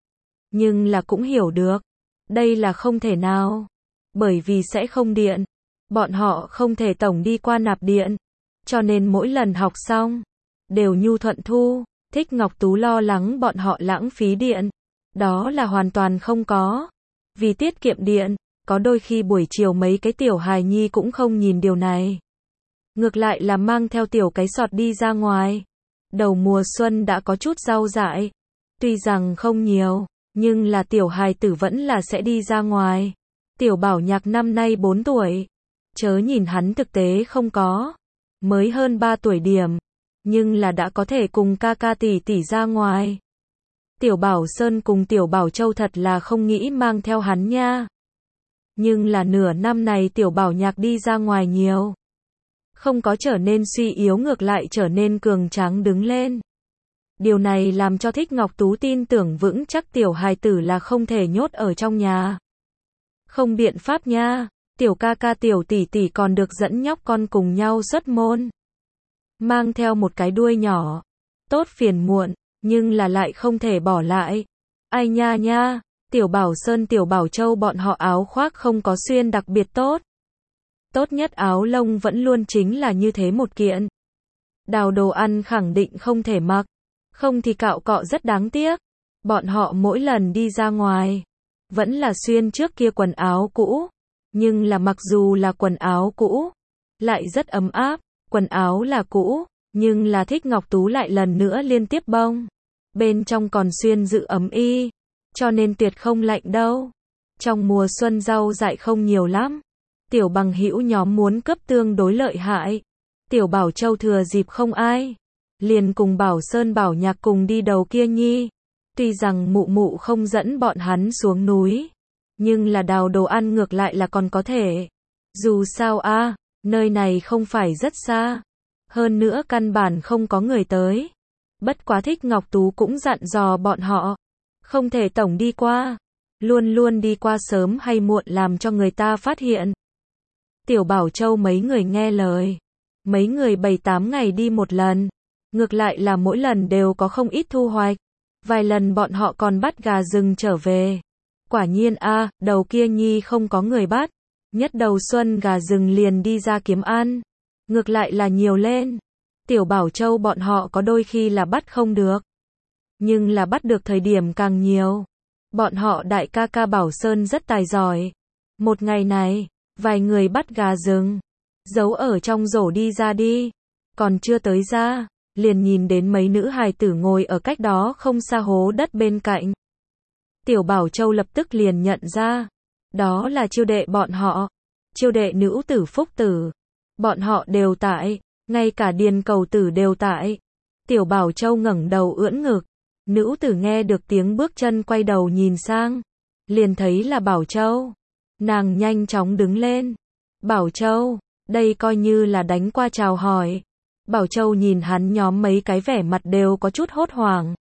Nhưng là cũng hiểu được. Đây là không thể nào. Bởi vì sẽ không điện. Bọn họ không thể tổng đi qua nạp điện. Cho nên mỗi lần học xong, đều nhu thuận thu. Thích Ngọc Tú lo lắng bọn họ lãng phí điện. Đó là hoàn toàn không có. Vì tiết kiệm điện, có đôi khi buổi chiều mấy cái tiểu hài nhi cũng không nhìn điều này. Ngược lại là mang theo tiểu cái sọt đi ra ngoài. Đầu mùa xuân đã có chút rau dại. Tuy rằng không nhiều, nhưng là tiểu hài tử vẫn là sẽ đi ra ngoài. Tiểu Bảo Nhạc năm nay 4 tuổi. Chớ nhìn hắn thực tế không có. Mới hơn 3 tuổi điểm. Nhưng là đã có thể cùng ca ca tỷ tỷ ra ngoài. Tiểu Bảo Sơn cùng Tiểu Bảo Châu thật là không nghĩ mang theo hắn nha. Nhưng là nửa năm này Tiểu Bảo Nhạc đi ra ngoài nhiều. Không có trở nên suy yếu ngược lại trở nên cường tráng đứng lên. Điều này làm cho Thích Ngọc Tú tin tưởng vững chắc tiểu hài tử là không thể nhốt ở trong nhà. Không biện pháp nha, tiểu ca ca tiểu tỷ tỷ còn được dẫn nhóc con cùng nhau xuất môn. Mang theo một cái đuôi nhỏ. Tốt phiền muộn, nhưng là lại không thể bỏ lại. Ai nha nha, Tiểu Bảo Sơn Tiểu Bảo Châu bọn họ áo khoác không có xuyên đặc biệt tốt. Tốt nhất áo lông vẫn luôn chính là như thế một kiện. Đào đồ ăn khẳng định không thể mặc. Không thì cạo cọ rất đáng tiếc. Bọn họ mỗi lần đi ra ngoài, vẫn là xuyên trước kia quần áo cũ. Nhưng là mặc dù là quần áo cũ, lại rất ấm áp. Quần áo là cũ, nhưng là Thích Ngọc Tú lại lần nữa liên tiếp bông. Bên trong còn xuyên giữ ấm y. Cho nên tuyệt không lạnh đâu. Trong mùa xuân rau dại không nhiều lắm. Tiểu bằng hữu nhóm muốn cấp tương đối lợi hại. Tiểu Bảo Châu thừa dịp không ai. Liền cùng Bảo Sơn Bảo Nhạc cùng đi đầu kia nhi. Tuy rằng mụ mụ không dẫn bọn hắn xuống núi. Nhưng là đào đồ ăn ngược lại là còn có thể. Dù sao a, nơi này không phải rất xa. Hơn nữa căn bản không có người tới. Bất quá Thích Ngọc Tú cũng dặn dò bọn họ. Không thể tổng đi qua. Luôn luôn đi qua sớm hay muộn làm cho người ta phát hiện. Tiểu Bảo Châu mấy người nghe lời. Mấy người 7-8 ngày đi một lần. Ngược lại là mỗi lần đều có không ít thu hoạch. Vài lần bọn họ còn bắt gà rừng trở về. Quả nhiên đầu kia nhi không có người bắt. Nhất đầu xuân gà rừng liền đi ra kiếm ăn. Ngược lại là nhiều lên. Tiểu Bảo Châu bọn họ có đôi khi là bắt không được. Nhưng là bắt được thời điểm càng nhiều. Bọn họ đại ca ca Bảo Sơn rất tài giỏi. Một ngày này, vài người bắt gà rừng. Giấu ở trong rổ đi ra đi. Còn chưa tới ra, liền nhìn đến mấy nữ hài tử ngồi ở cách đó không xa hố đất bên cạnh. Tiểu Bảo Châu lập tức liền nhận ra. Đó là chiêu đệ bọn họ. Chiêu đệ nữ tử Phúc tử. Bọn họ đều tại. Ngay cả Điền Cầu tử đều tại. Tiểu Bảo Châu ngẩng đầu ưỡn ngực. Nữ tử nghe được tiếng bước chân quay đầu nhìn sang. Liền thấy là Bảo Châu. Nàng nhanh chóng đứng lên. Bảo Châu, đây coi như là đánh qua chào hỏi. Bảo Châu nhìn hắn nhóm mấy cái vẻ mặt đều có chút hốt hoảng.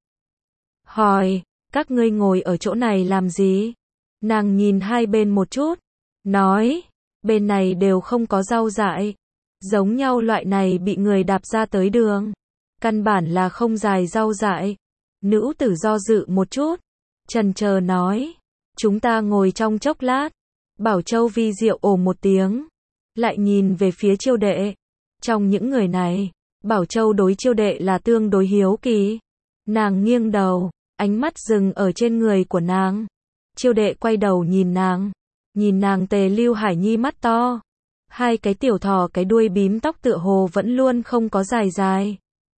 Hỏi, các ngươi ngồi ở chỗ này làm gì? Nàng nhìn hai bên một chút. Nói, bên này đều không có rau dại. Giống nhau loại này bị người đạp ra tới đường. Căn bản là không dài rau dại. Nữ tử do dự một chút. Chần chờ nói. Chúng ta ngồi trong chốc lát. Bảo Châu vi diệu ồ một tiếng. Lại nhìn về phía chiêu đệ. Trong những người này, Bảo Châu đối chiêu đệ là tương đối hiếu kỳ. Nàng nghiêng đầu, ánh mắt dừng ở trên người của nàng. Chiêu đệ quay đầu nhìn nàng. Nhìn nàng Tề Lưu Hải Nhi mắt to. Hai cái tiểu thỏ cái đuôi bím tóc tựa hồ vẫn luôn không có dài dài.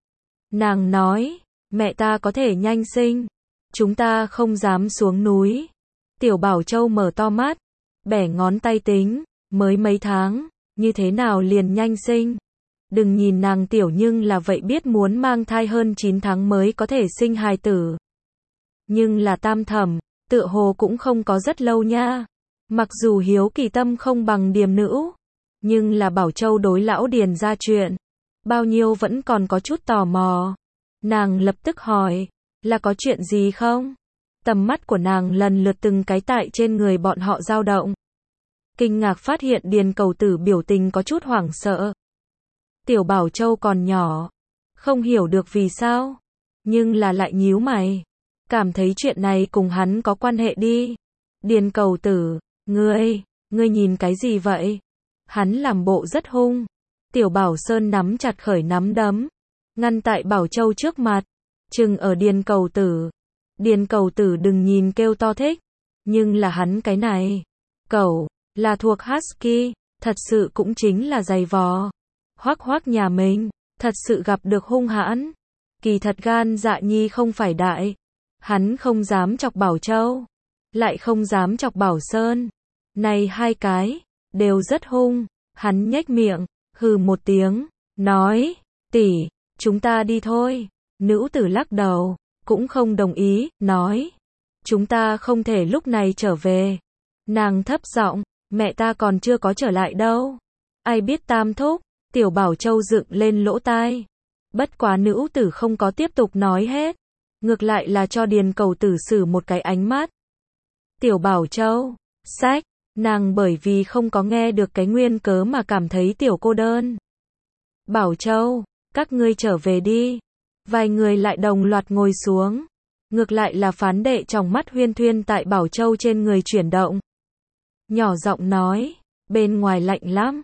Nàng nói, mẹ ta có thể nhanh sinh. Chúng ta không dám xuống núi. Tiểu Bảo Châu mở to mắt. Bẻ ngón tay tính, mới mấy tháng, như thế nào liền nhanh sinh. Đừng nhìn nàng tiểu nhưng là vậy biết muốn mang thai hơn 9 tháng mới có thể sinh hài tử. Nhưng là tam thẩm, tựa hồ cũng không có rất lâu nha. Mặc dù hiếu kỳ tâm không bằng Điềm nữ, nhưng là Bảo Châu đối lão Điền ra chuyện. Bao nhiêu vẫn còn có chút tò mò. Nàng lập tức hỏi, là có chuyện gì không? Tầm mắt của nàng lần lượt từng cái tại trên người bọn họ dao động. Kinh ngạc phát hiện Điền Cầu tử biểu tình có chút hoảng sợ. Tiểu Bảo Châu còn nhỏ, không hiểu được vì sao, nhưng là lại nhíu mày, cảm thấy chuyện này cùng hắn có quan hệ đi. Điền Cầu tử, ngươi nhìn cái gì vậy? Hắn làm bộ rất hung. Tiểu Bảo Sơn nắm chặt khởi nắm đấm, ngăn tại Bảo Châu trước mặt, chừng ở Điền Cầu tử. Điền Cầu tử đừng nhìn kêu to thích, nhưng là hắn cái này, cẩu, là thuộc Husky, thật sự cũng chính là dày vò. Hoắc Hoắc nhà mình, thật sự gặp được hung hãn. Kỳ thật gan dạ nhi không phải đại. Hắn không dám chọc Bảo Châu, lại không dám chọc Bảo Sơn. Này hai cái, đều rất hung. Hắn nhếch miệng, hừ một tiếng, nói, tỷ, chúng ta đi thôi. Nữ tử lắc đầu, cũng không đồng ý, nói, chúng ta không thể lúc này trở về. Nàng thấp giọng, mẹ ta còn chưa có trở lại đâu. Ai biết tam thúc. Tiểu Bảo Châu dựng lên lỗ tai. Bất quá nữ tử không có tiếp tục nói hết. Ngược lại là cho Điền Cầu tử xử một cái ánh mắt. Tiểu Bảo Châu, sách, nàng bởi vì không có nghe được cái nguyên cớ mà cảm thấy tiểu cô đơn. Bảo Châu, các ngươi trở về đi. Vài người lại đồng loạt ngồi xuống. Ngược lại là phán đệ trong mắt huyên thuyên tại Bảo Châu trên người chuyển động. Nhỏ giọng nói, bên ngoài lạnh lắm,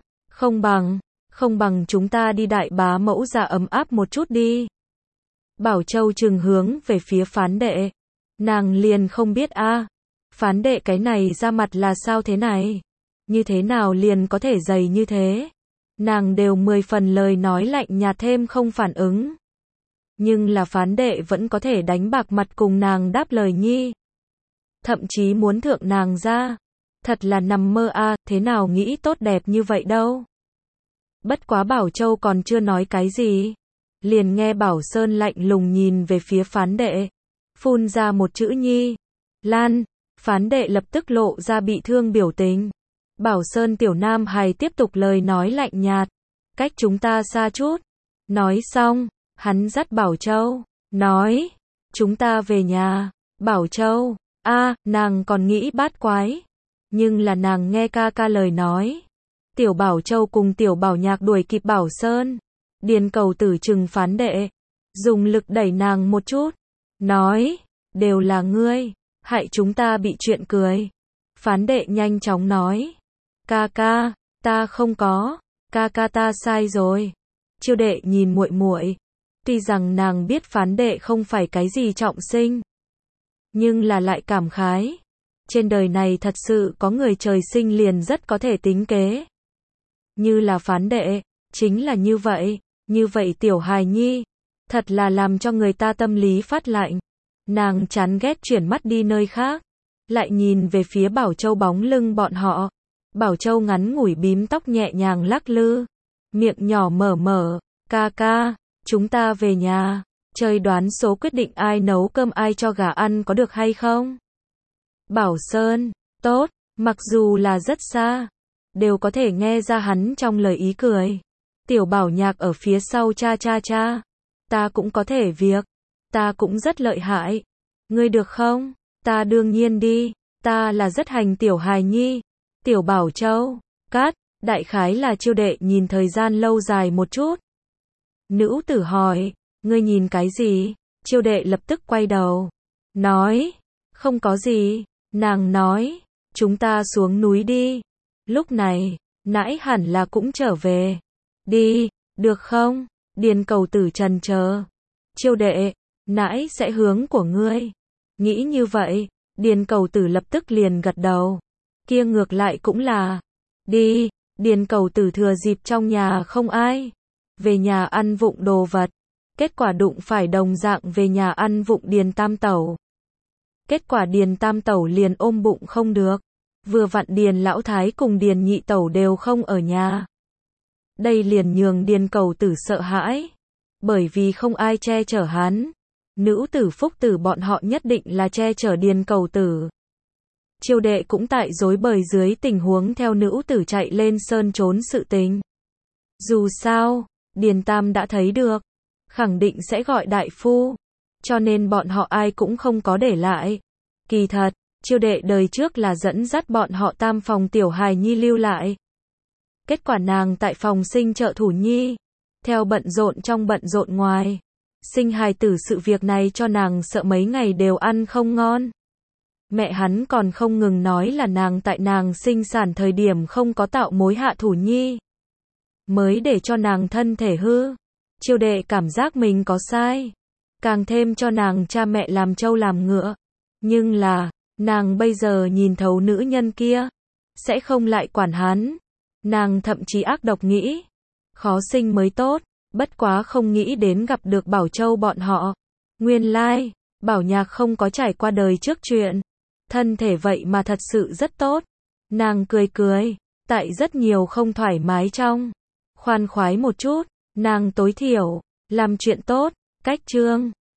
không bằng chúng ta đi đại bá mẫu ra ấm áp một chút đi. Bảo Châu trừng hướng về phía phán đệ. Nàng liền không biết phán đệ cái này ra mặt là sao thế này? Như thế nào liền có thể dày như thế? Nàng đều 10 phần lời nói lạnh nhạt thêm không phản ứng. Nhưng là phán đệ vẫn có thể đánh bạc mặt cùng nàng đáp lời nhi. Thậm chí muốn thượng nàng ra. Thật là nằm mơ thế nào nghĩ tốt đẹp như vậy đâu. Bất quá Bảo Châu còn chưa nói cái gì. Liền nghe Bảo Sơn lạnh lùng nhìn về phía phán đệ. Phun ra một chữ nhi. Lan, phán đệ lập tức lộ ra bị thương biểu tình. Bảo Sơn tiểu nam hài tiếp tục lời nói lạnh nhạt. Cách chúng ta xa chút. Nói xong, hắn dắt Bảo Châu. Nói, chúng ta về nhà. Bảo Châu, nàng còn nghĩ bát quái. Nhưng là nàng nghe ca ca lời nói. Tiểu Bảo Châu cùng Tiểu Bảo Nhạc đuổi kịp Bảo Sơn. Điền Cầu Tử trừng phán đệ. Dùng lực đẩy nàng một chút. Nói, đều là ngươi, hại chúng ta bị chuyện cười. Phán đệ nhanh chóng nói. Ca ca, ta không có. Ca ca ta sai rồi. Chiêu đệ nhìn muội muội. Tuy rằng nàng biết phán đệ không phải cái gì trọng sinh. Nhưng là lại cảm khái. Trên đời này thật sự có người trời sinh liền rất có thể tính kế. Như là phán đệ, chính là như vậy. Như vậy tiểu hài nhi. Thật là làm cho người ta tâm lý phát lạnh. Nàng chán ghét chuyển mắt đi nơi khác. Lại nhìn về phía Bảo Châu bóng lưng bọn họ. Bảo Châu ngắn ngủi bím tóc nhẹ nhàng lắc lư. Miệng nhỏ mở mở. Ca ca, chúng ta về nhà. Chơi đoán số quyết định ai nấu cơm ai cho gà ăn có được hay không? Bảo Sơn, tốt, mặc dù là rất xa. Đều có thể nghe ra hắn trong lời ý cười. Tiểu Bảo Nhạc ở phía sau cha. Ta cũng có thể việc. Ta cũng rất lợi hại. Ngươi được không? Ta đương nhiên đi. Ta là rất hành tiểu hài nhi. Tiểu Bảo Châu, cát, đại khái là chiêu đệ nhìn thời gian lâu dài một chút. Nữ tử hỏi, ngươi nhìn cái gì? Chiêu đệ lập tức quay đầu. Nói, không có gì. Nàng nói, chúng ta xuống núi đi. Lúc này, nãi hẳn là cũng trở về. Đi, được không? Điền Cầu Tử trần chờ. Chiêu đệ, nãi sẽ hướng của ngươi. Nghĩ như vậy, Điền Cầu Tử lập tức liền gật đầu. Kia ngược lại cũng là. Đi, Điền Cầu Tử thừa dịp trong nhà không ai. Về nhà ăn vụng đồ vật. Kết quả đụng phải đồng dạng về nhà ăn vụng Điền Tam Tẩu. Kết quả Điền Tam Tẩu liền ôm bụng không được. Vừa vặn Điền Lão Thái cùng Điền Nhị Tẩu đều không ở nhà. Đây liền nhường Điền Cầu Tử sợ hãi. Bởi vì không ai che chở hắn. Nữ tử phúc tử bọn họ nhất định là che chở Điền Cầu Tử. Chiêu đệ cũng tại rối bời dưới tình huống theo nữ tử chạy lên sơn trốn sự tình. Dù sao, Điền Tam đã thấy được. Khẳng định sẽ gọi đại phu. Cho nên bọn họ ai cũng không có để lại. Kỳ thật, chiêu đệ đời trước là dẫn dắt bọn họ tam phòng tiểu hài nhi lưu lại. Kết quả nàng tại phòng sinh trợ thủ nhi. Theo bận rộn trong bận rộn ngoài. Sinh hài tử sự việc này cho nàng sợ mấy ngày đều ăn không ngon. Mẹ hắn còn không ngừng nói là nàng tại nàng sinh sản thời điểm không có tạo mối hạ thủ nhi. Mới để cho nàng thân thể hư. Chiêu đệ cảm giác mình có sai. Càng thêm cho nàng cha mẹ làm trâu làm ngựa. Nhưng là, nàng bây giờ nhìn thấu nữ nhân kia. Sẽ không lại quản hắn. Nàng thậm chí ác độc nghĩ. Khó sinh mới tốt. Bất quá không nghĩ đến gặp được Bảo Châu bọn họ. Nguyên lai, Bảo Nhạc không có trải qua đời trước chuyện. Thân thể vậy mà thật sự rất tốt. Nàng cười cười. Tại rất nhiều không thoải mái trong. Khoan khoái một chút. Nàng tối thiểu. Làm chuyện tốt. Cách chương